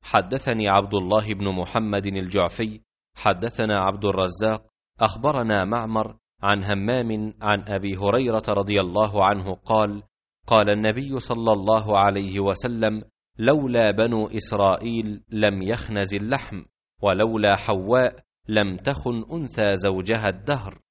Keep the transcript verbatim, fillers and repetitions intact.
حدثني عبد الله بن محمد الجعفي حدثنا عبد الرزاق أخبرنا معمر عن همام عن أبي هريرة رضي الله عنه قال: قال النبي صلى الله عليه وسلم: لولا بنو إسرائيل لم يخنز اللحم، ولولا حواء لم تخن أنثى زوجها الدهر.